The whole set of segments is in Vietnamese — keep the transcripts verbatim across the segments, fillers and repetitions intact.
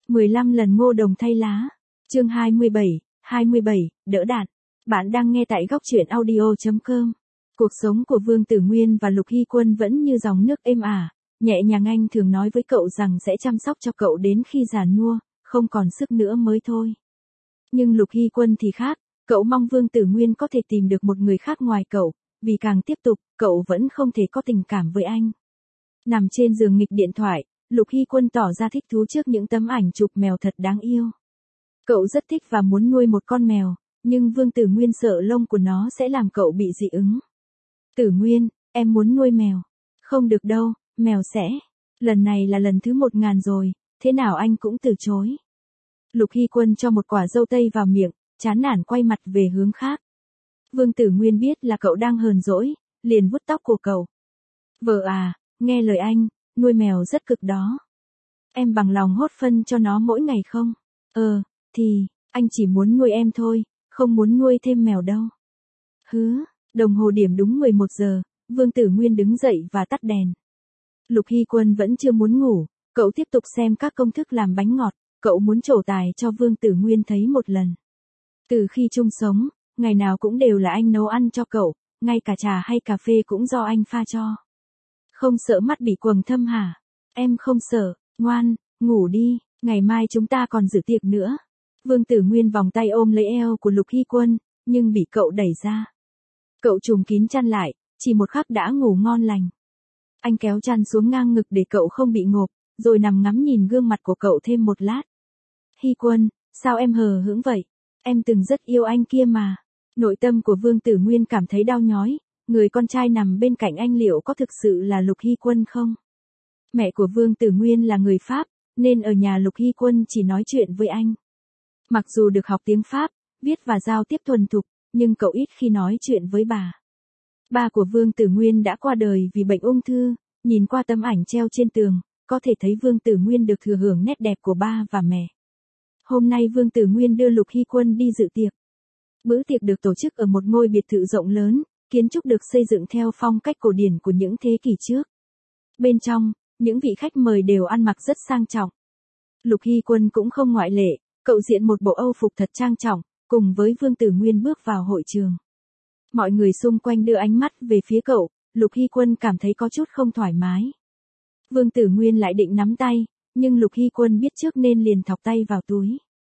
mười lăm lần ngô đồng thay lá. Chương hai mươi bảy, hai mươi bảy, đỡ đạn. Bạn đang nghe tại góc truyện audio chấm com. Cuộc sống của Vương Tử Nguyên và Lục Hy Quân vẫn như dòng nước êm ả, nhẹ nhàng. Anh thường nói với cậu rằng sẽ chăm sóc cho cậu đến khi già nua, không còn sức nữa mới thôi. Nhưng Lục Hy Quân thì khác, cậu mong Vương Tử Nguyên có thể tìm được một người khác ngoài cậu, vì càng tiếp tục, cậu vẫn không thể có tình cảm với anh. Nằm trên giường nghịch điện thoại, Lục Hy Quân tỏ ra thích thú trước những tấm ảnh chụp mèo thật đáng yêu. Cậu rất thích và muốn nuôi một con mèo, nhưng Vương Tử Nguyên sợ lông của nó sẽ làm cậu bị dị ứng. Tử Nguyên, em muốn nuôi mèo. Không được đâu, mèo sẽ. Lần này là lần thứ một ngàn rồi, thế nào anh cũng từ chối. Lục Hy Quân cho một quả dâu tây vào miệng, chán nản quay mặt về hướng khác. Vương Tử Nguyên biết là cậu đang hờn dỗi, liền vuốt tóc của cậu. Vợ à, nghe lời anh, nuôi mèo rất cực đó. Em bằng lòng hốt phân cho nó mỗi ngày không? Ờ, thì, anh chỉ muốn nuôi em thôi, không muốn nuôi thêm mèo đâu. Hứ, đồng hồ điểm đúng mười một giờ, Vương Tử Nguyên đứng dậy và tắt đèn. Lục Hy Quân vẫn chưa muốn ngủ, cậu tiếp tục xem các công thức làm bánh ngọt, cậu muốn trổ tài cho Vương Tử Nguyên thấy một lần. Từ khi chung sống, ngày nào cũng đều là anh nấu ăn cho cậu, ngay cả trà hay cà phê cũng do anh pha cho. Không sợ mắt bị quầng thâm hả? Em không sợ, ngoan, ngủ đi, ngày mai chúng ta còn dự tiệc nữa. Vương Tử Nguyên vòng tay ôm lấy eo của Lục Hy Quân, nhưng bị cậu đẩy ra. Cậu trùm kín chăn lại, chỉ một khắc đã ngủ ngon lành. Anh kéo chăn xuống ngang ngực để cậu không bị ngộp, rồi nằm ngắm nhìn gương mặt của cậu thêm một lát. Hy Quân, sao em hờ hững vậy? Em từng rất yêu anh kia mà. Nội tâm của Vương Tử Nguyên cảm thấy đau nhói, người con trai nằm bên cạnh anh liệu có thực sự là Lục Hy Quân không? Mẹ của Vương Tử Nguyên là người Pháp, nên ở nhà Lục Hy Quân chỉ nói chuyện với anh. Mặc dù được học tiếng Pháp, viết và giao tiếp thuần thục, nhưng cậu ít khi nói chuyện với bà. Ba của Vương Tử Nguyên đã qua đời vì bệnh ung thư, nhìn qua tấm ảnh treo trên tường, có thể thấy Vương Tử Nguyên được thừa hưởng nét đẹp của ba và mẹ. Hôm nay Vương Tử Nguyên đưa Lục Hy Quân đi dự tiệc. Bữa tiệc được tổ chức ở một ngôi biệt thự rộng lớn, kiến trúc được xây dựng theo phong cách cổ điển của những thế kỷ trước. Bên trong, những vị khách mời đều ăn mặc rất sang trọng. Lục Hy Quân cũng không ngoại lệ, cậu diện một bộ âu phục thật trang trọng, cùng với Vương Tử Nguyên bước vào hội trường. Mọi người xung quanh đưa ánh mắt về phía cậu, Lục Hy Quân cảm thấy có chút không thoải mái. Vương Tử Nguyên lại định nắm tay, nhưng Lục Hy Quân biết trước nên liền thọc tay vào túi.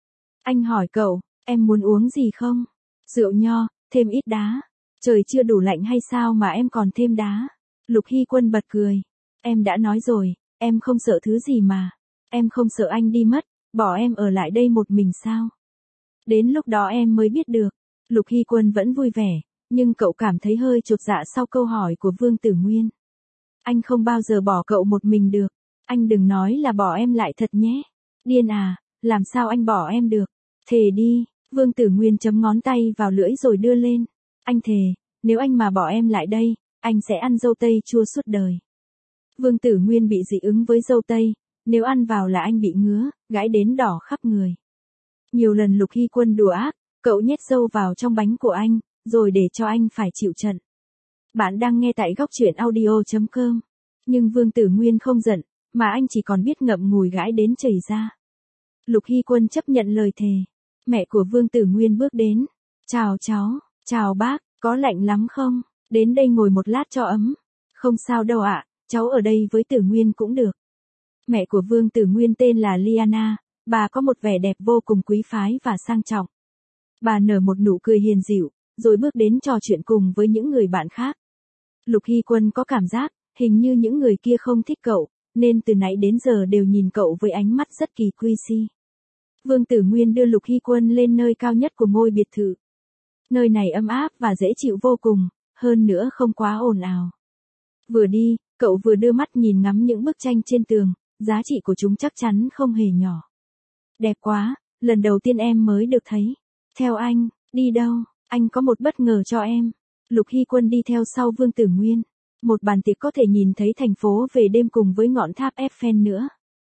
Anh hỏi cậu, em muốn uống gì không? Rượu nho, thêm ít đá. Trời chưa đủ lạnh hay sao mà em còn thêm đá? Lục Hy Quân bật cười. Em đã nói rồi, em không sợ thứ gì mà. Em không sợ anh đi mất, bỏ em ở lại đây một mình sao? Đến lúc đó em mới biết được. Lục Hy Quân vẫn vui vẻ, nhưng cậu cảm thấy hơi chột dạ sau câu hỏi của Vương Tử Nguyên. Anh không bao giờ bỏ cậu một mình được. Anh đừng nói là bỏ em lại thật nhé. Điên à, làm sao anh bỏ em được? Thề đi. Vương Tử Nguyên chấm ngón tay vào lưỡi rồi đưa lên. Anh thề, nếu anh mà bỏ em lại đây, anh sẽ ăn dâu tây chua suốt đời. Vương Tử Nguyên bị dị ứng với dâu tây, nếu ăn vào là anh bị ngứa, gãi đến đỏ khắp người. Nhiều lần Lục Hy Quân đùa ác, cậu nhét dâu vào trong bánh của anh, rồi để cho anh phải chịu trận. Bạn đang nghe tại góc truyện audio chấm com. Nhưng Vương Tử Nguyên không giận, mà anh chỉ còn biết ngậm ngùi gãi đến chảy ra. Lục Hy Quân chấp nhận lời thề. Mẹ của Vương Tử Nguyên bước đến. Chào cháu, chào bác, có lạnh lắm không? Đến đây ngồi một lát cho ấm. Không sao đâu ạ, cháu ở đây với Tử Nguyên cũng được. Mẹ của Vương Tử Nguyên tên là Liana, bà có một vẻ đẹp vô cùng quý phái và sang trọng. Bà nở một nụ cười hiền dịu, rồi bước đến trò chuyện cùng với những người bạn khác. Lục Hy Quân có cảm giác, hình như những người kia không thích cậu, nên từ nãy đến giờ đều nhìn cậu với ánh mắt rất kỳ quy si. Vương Tử Nguyên đưa Lục Hy Quân lên nơi cao nhất của ngôi biệt thự. Nơi này ấm áp và dễ chịu vô cùng, hơn nữa không quá ồn ào. Vừa đi, cậu vừa đưa mắt nhìn ngắm những bức tranh trên tường, giá trị của chúng chắc chắn không hề nhỏ. Đẹp quá, lần đầu tiên em mới được thấy. Theo anh, đi đâu, anh có một bất ngờ cho em. Lục Hy Quân đi theo sau Vương Tử Nguyên. Một bàn tiệc có thể nhìn thấy thành phố về đêm cùng với ngọn tháp Eiffel nữa.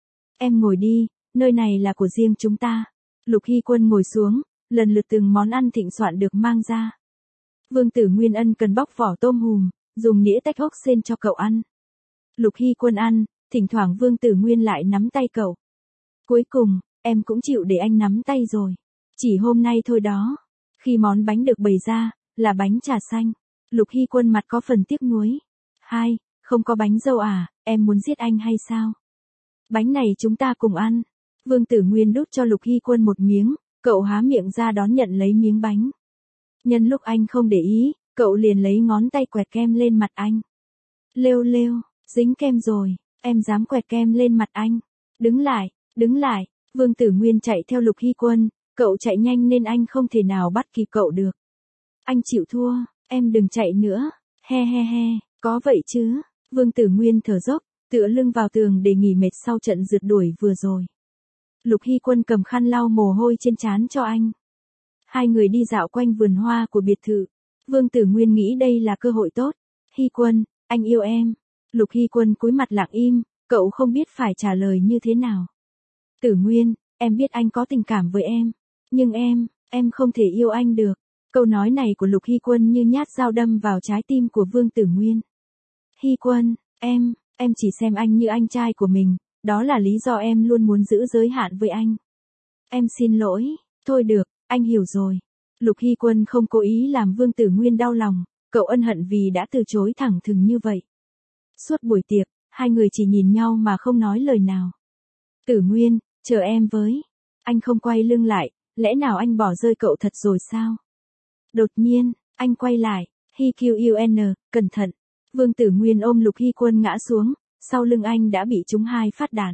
Em ngồi đi, nơi này là của riêng chúng ta. Lục Hy Quân ngồi xuống, lần lượt từng món ăn thịnh soạn được mang ra. Vương Tử Nguyên ân cần bóc vỏ tôm hùm, dùng nĩa tách ốc sên cho cậu ăn. Lục Hy Quân ăn, thỉnh thoảng Vương Tử Nguyên lại nắm tay cậu. Cuối cùng, em cũng chịu để anh nắm tay rồi. Chỉ hôm nay thôi đó. Khi món bánh được bày ra, là bánh trà xanh. Lục Hy Quân mặt có phần tiếc nuối. Hai, không có bánh dâu à, em muốn giết anh hay sao? Bánh này chúng ta cùng ăn. Vương Tử Nguyên đút cho Lục Hy Quân một miếng, cậu há miệng ra đón nhận lấy miếng bánh. Nhân lúc anh không để ý, cậu liền lấy ngón tay quẹt kem lên mặt anh. Lêu lêu, dính kem rồi, em dám quẹt kem lên mặt anh. Đứng lại, đứng lại, Vương Tử Nguyên chạy theo Lục Hy Quân, cậu chạy nhanh nên anh không thể nào bắt kịp cậu được. Anh chịu thua, em đừng chạy nữa, he he he, có vậy chứ. Vương Tử Nguyên thở dốc, tựa lưng vào tường để nghỉ mệt sau trận rượt đuổi vừa rồi. Lục Hy Quân cầm khăn lau mồ hôi trên trán cho anh. Hai người đi dạo quanh vườn hoa của biệt thự. Vương Tử Nguyên nghĩ đây là cơ hội tốt. Hy Quân, anh yêu em. Lục Hy Quân cúi mặt lặng im, cậu không biết phải trả lời như thế nào. Tử Nguyên, em biết anh có tình cảm với em. Nhưng em, em không thể yêu anh được. Câu nói này của Lục Hy Quân như nhát dao đâm vào trái tim của Vương Tử Nguyên. Hy Quân, em, em chỉ xem anh như anh trai của mình. Đó là lý do em luôn muốn giữ giới hạn với anh. Em xin lỗi, thôi được, anh hiểu rồi. Lục Hy Quân không cố ý làm Vương Tử Nguyên đau lòng, cậu ân hận vì đã từ chối thẳng thừng như vậy. Suốt buổi tiệc, hai người chỉ nhìn nhau mà không nói lời nào. Tử Nguyên, chờ em với. Anh không quay lưng lại, lẽ nào anh bỏ rơi cậu thật rồi sao? Đột nhiên, anh quay lại, Hy Qun, cẩn thận. Vương Tử Nguyên ôm Lục Hy Quân ngã xuống, sau lưng anh đã bị trúng hai phát đạn.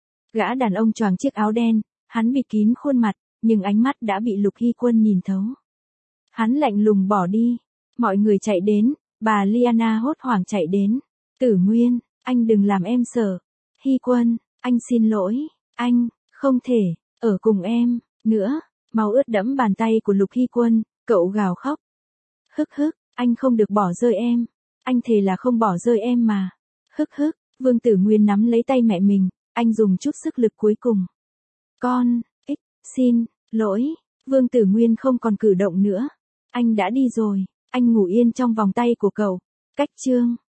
Gã đàn ông choàng chiếc áo đen, hắn bịt kín khuôn mặt, nhưng ánh mắt đã bị Lục Hy Quân nhìn thấu. Hắn lạnh lùng bỏ đi. Mọi người chạy đến, bà Liana hốt hoảng chạy đến. Tử Nguyên, anh đừng làm em sợ. Hy Quân, anh xin lỗi, anh, không thể, ở cùng em, nữa. Máu ướt đẫm bàn tay của Lục Hy Quân, cậu gào khóc. Hức hức, anh không được bỏ rơi em. Anh thề là không bỏ rơi em mà. Hức hức, Vương Tử Nguyên nắm lấy tay mẹ mình, anh dùng chút sức lực cuối cùng. Con, ích, xin, lỗi, Vương Tử Nguyên không còn cử động nữa. Anh đã đi rồi, anh ngủ yên trong vòng tay của cậu. Cách chương.